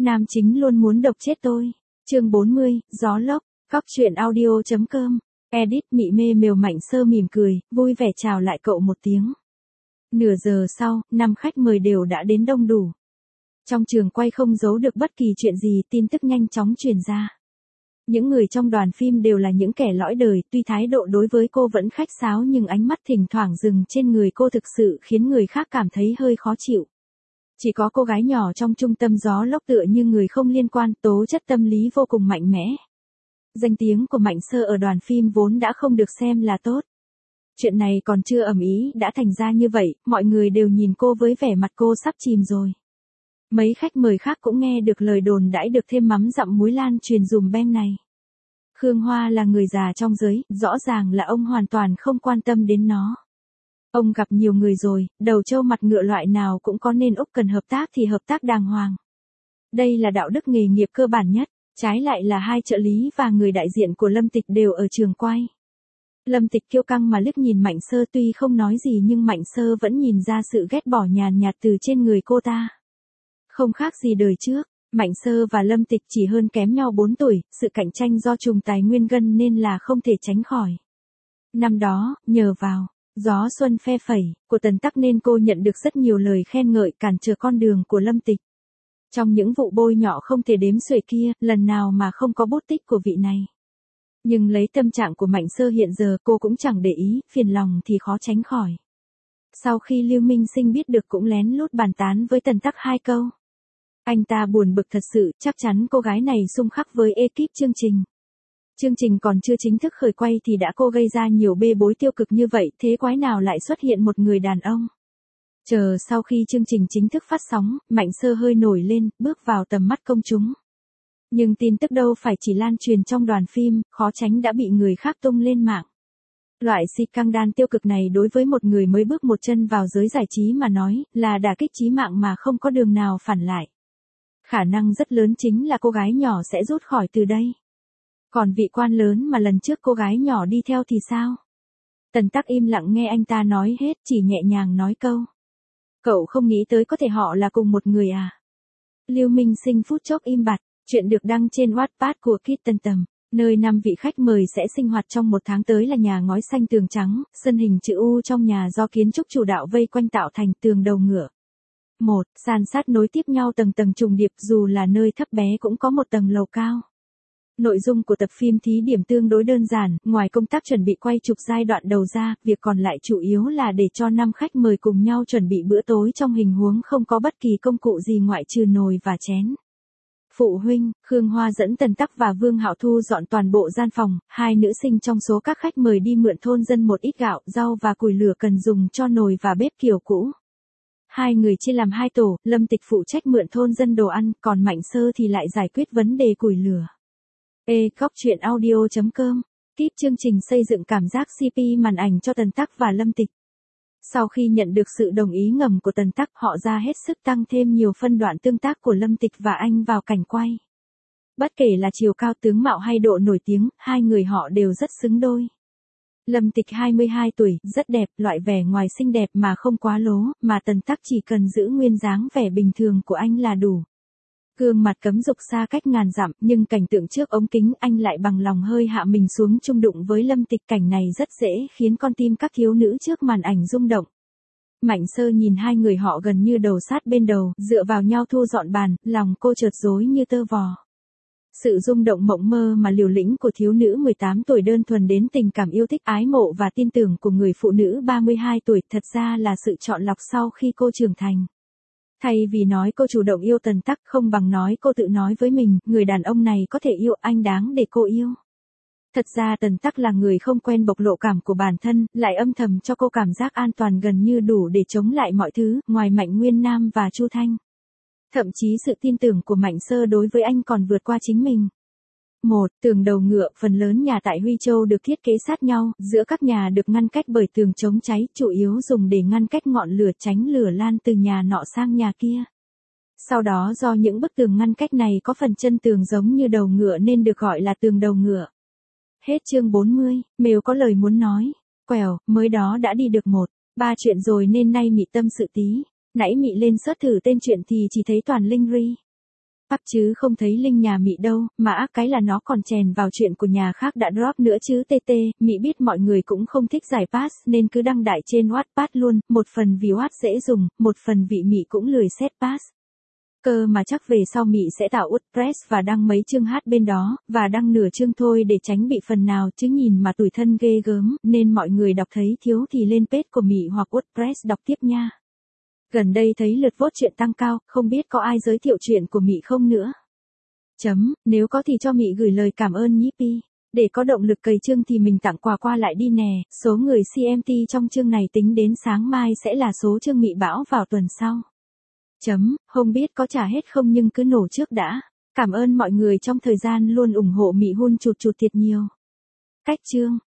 Nam chính luôn muốn độc chết tôi. Chương 40, gió lốc, Cóc truyện audio.com. Edit Mị Mê Mều Mạnh Sơ mỉm cười, vui vẻ chào lại cậu một tiếng. Nửa giờ sau, 5 khách mời đều đã đến đông đủ. Trong trường quay không giấu được bất kỳ chuyện gì, tin tức nhanh chóng truyền ra. Những người trong đoàn phim đều là những kẻ lõi đời, tuy thái độ đối với cô vẫn khách sáo nhưng ánh mắt thỉnh thoảng dừng trên người cô thực sự khiến người khác cảm thấy hơi khó chịu. Chỉ có cô gái nhỏ trong trung tâm gió lốc tựa như người không liên quan, tố chất tâm lý vô cùng mạnh mẽ. Danh tiếng của Mạnh Sơ ở đoàn phim vốn đã không được xem là tốt. Chuyện này còn chưa ầm ĩ đã thành ra như vậy, mọi người đều nhìn cô với vẻ mặt cô sắp chìm rồi. Mấy khách mời khác cũng nghe được lời đồn đãi được thêm mắm dặm muối lan truyền dùm beng này. Khương Hoa là người già trong giới, rõ ràng là ông hoàn toàn không quan tâm đến nó. Ông gặp nhiều người rồi, đầu trâu mặt ngựa loại nào cũng có, nên Úc cần hợp tác thì hợp tác đàng hoàng. Đây là đạo đức nghề nghiệp cơ bản nhất. Trái lại là hai trợ lý và người đại diện của Lâm Tịch đều ở trường quay. Lâm Tịch kiêu căng mà liếc nhìn Mạnh Sơ, tuy không nói gì nhưng Mạnh Sơ vẫn nhìn ra sự ghét bỏ nhàn nhạt từ trên người cô ta. Không khác gì đời trước, Mạnh Sơ và Lâm Tịch chỉ hơn kém nhau 4 tuổi, sự cạnh tranh do trùng tài nguyên gân nên là không thể tránh khỏi. Năm đó, nhờ vào gió xuân phe phẩy của Tần Tắc nên cô nhận được rất nhiều lời khen ngợi cản trở con đường của Lâm Tịch. Trong những vụ bôi nhọ không thể đếm xuể kia, lần nào mà không có bút tích của vị này. Nhưng lấy tâm trạng của Mạnh Sơ hiện giờ cô cũng chẳng để ý, phiền lòng thì khó tránh khỏi. Sau khi Lưu Minh Sinh biết được cũng lén lút bàn tán với Tần Tắc 2 câu. Anh ta buồn bực thật sự, chắc chắn cô gái này xung khắc với ekip chương trình. Chương trình còn chưa chính thức khởi quay thì đã cô gây ra nhiều bê bối tiêu cực như vậy, thế quái nào lại xuất hiện một người đàn ông. Chờ sau khi chương trình chính thức phát sóng, Mạnh Sơ hơi nổi lên, bước vào tầm mắt công chúng. Nhưng tin tức đâu phải chỉ lan truyền trong đoàn phim, khó tránh đã bị người khác tung lên mạng. Loại scandal tiêu cực này đối với một người mới bước một chân vào giới giải trí mà nói, là đả kích chí mạng mà không có đường nào phản lại. Khả năng rất lớn chính là cô gái nhỏ sẽ rút khỏi từ đây. Còn vị quan lớn mà lần trước cô gái nhỏ đi theo thì sao? Tần Tắc im lặng nghe anh ta nói hết, chỉ nhẹ nhàng nói câu. Cậu không nghĩ tới có thể họ là cùng một người à? Lưu Minh Sinh phút chốc im bặt, chuyện được đăng trên Wattpad của Kitten Tầm, nơi 5 vị khách mời sẽ sinh hoạt trong 1 tháng tới là nhà ngói xanh tường trắng, sân hình chữ U trong nhà do kiến trúc chủ đạo vây quanh tạo thành tường đầu ngựa. 1. San sát nối tiếp nhau tầng tầng trùng điệp, dù là nơi thấp bé cũng có một tầng lầu cao. Nội dung của tập phim thí điểm tương đối đơn giản, ngoài công tác chuẩn bị quay chụp giai đoạn đầu ra, việc còn lại chủ yếu là để cho 5 khách mời cùng nhau chuẩn bị bữa tối trong hình huống không có bất kỳ công cụ gì ngoại trừ nồi và chén. Phụ huynh, Khương Hoa dẫn Tần Tắc và Vương Hạo Thu dọn toàn bộ gian phòng, 2 nữ sinh trong số các khách mời đi mượn thôn dân một ít gạo, rau và củi lửa cần dùng cho nồi và bếp kiểu cũ. 2 người chia làm 2 tổ, Lâm Tịch phụ trách mượn thôn dân đồ ăn, còn Mạnh Sơ thì lại giải quyết vấn đề củi lửa. Cóc truyện audio.com. Kíp chương trình xây dựng cảm giác CP màn ảnh cho Tần Tắc và Lâm Tịch. Sau khi nhận được sự đồng ý ngầm của Tần Tắc, họ ra hết sức tăng thêm nhiều phân đoạn tương tác của Lâm Tịch và anh vào cảnh quay. Bất kể là chiều cao, tướng mạo hay độ nổi tiếng, 2 người họ đều rất xứng đôi. Lâm Tịch 22 tuổi, rất đẹp, loại vẻ ngoài xinh đẹp mà không quá lố, mà Tần Tắc chỉ cần giữ nguyên dáng vẻ bình thường của anh là đủ. Gương mặt cấm dục xa cách ngàn dặm, nhưng cảnh tượng trước ống kính anh lại bằng lòng hơi hạ mình xuống chung đụng với Lâm Tịch, cảnh này rất dễ khiến con tim các thiếu nữ trước màn ảnh rung động. Mạnh Sơ nhìn 2 người họ gần như đầu sát bên đầu, dựa vào nhau thu dọn bàn, lòng cô chợt rối như tơ vò. Sự rung động mộng mơ mà liều lĩnh của thiếu nữ 18 tuổi đơn thuần đến tình cảm yêu thích ái mộ và tin tưởng của người phụ nữ 32 tuổi thật ra là sự chọn lọc sau khi cô trưởng thành. Thay vì nói cô chủ động yêu Tần Tắc, không bằng nói cô tự nói với mình, người đàn ông này có thể yêu anh, đáng để cô yêu. Thật ra Tần Tắc là người không quen bộc lộ cảm của bản thân, lại âm thầm cho cô cảm giác an toàn gần như đủ để chống lại mọi thứ, ngoài Mạnh Nguyên Nam và Chu Thanh. Thậm chí sự tin tưởng của Mạnh Sơ đối với anh còn vượt qua chính mình. 1. Tường đầu ngựa, phần lớn nhà tại Huy Châu được thiết kế sát nhau, giữa các nhà được ngăn cách bởi tường chống cháy, chủ yếu dùng để ngăn cách ngọn lửa, tránh lửa lan từ nhà nọ sang nhà kia. Sau đó do những bức tường ngăn cách này có phần chân tường giống như đầu ngựa nên được gọi là tường đầu ngựa. Hết chương 40, Mều có lời muốn nói. Quèo, mới đó đã đi được 1-3 chuyện rồi nên nay Mị tâm sự tí. Nãy Mị lên search thử tên chuyện thì chỉ thấy toàn link re. Pắc chứ không thấy link nhà Mị đâu, mà ác cái là nó còn chèn vào chuyện của nhà khác đã drop nữa chứ TT. Mị biết mọi người cũng không thích giải pass nên cứ đăng đại trên Wattpad luôn, một phần vì Watt dễ dùng, một phần vì Mị cũng lười set pass. Cơ mà chắc về sau Mị sẽ tạo WordPress và đăng mấy chương hát bên đó, và đăng nửa chương thôi để tránh bị phần nào chứ nhìn mà tủi thân ghê gớm, nên mọi người đọc thấy thiếu thì lên page của Mị hoặc WordPress đọc tiếp nha. Gần đây thấy lượt vote chuyện tăng cao, không biết có ai giới thiệu chuyện của Mị không nữa. Nếu có thì cho Mị gửi lời cảm ơn nhí Pi. Để có động lực cày chương thì mình tặng quà qua lại đi nè, số người CMT trong chương này tính đến sáng mai sẽ là số chương Mị bảo vào tuần sau. Không biết có trả hết không nhưng cứ nổ trước đã. Cảm ơn mọi người trong thời gian luôn ủng hộ Mị hun chụt thiệt nhiều. Cách chương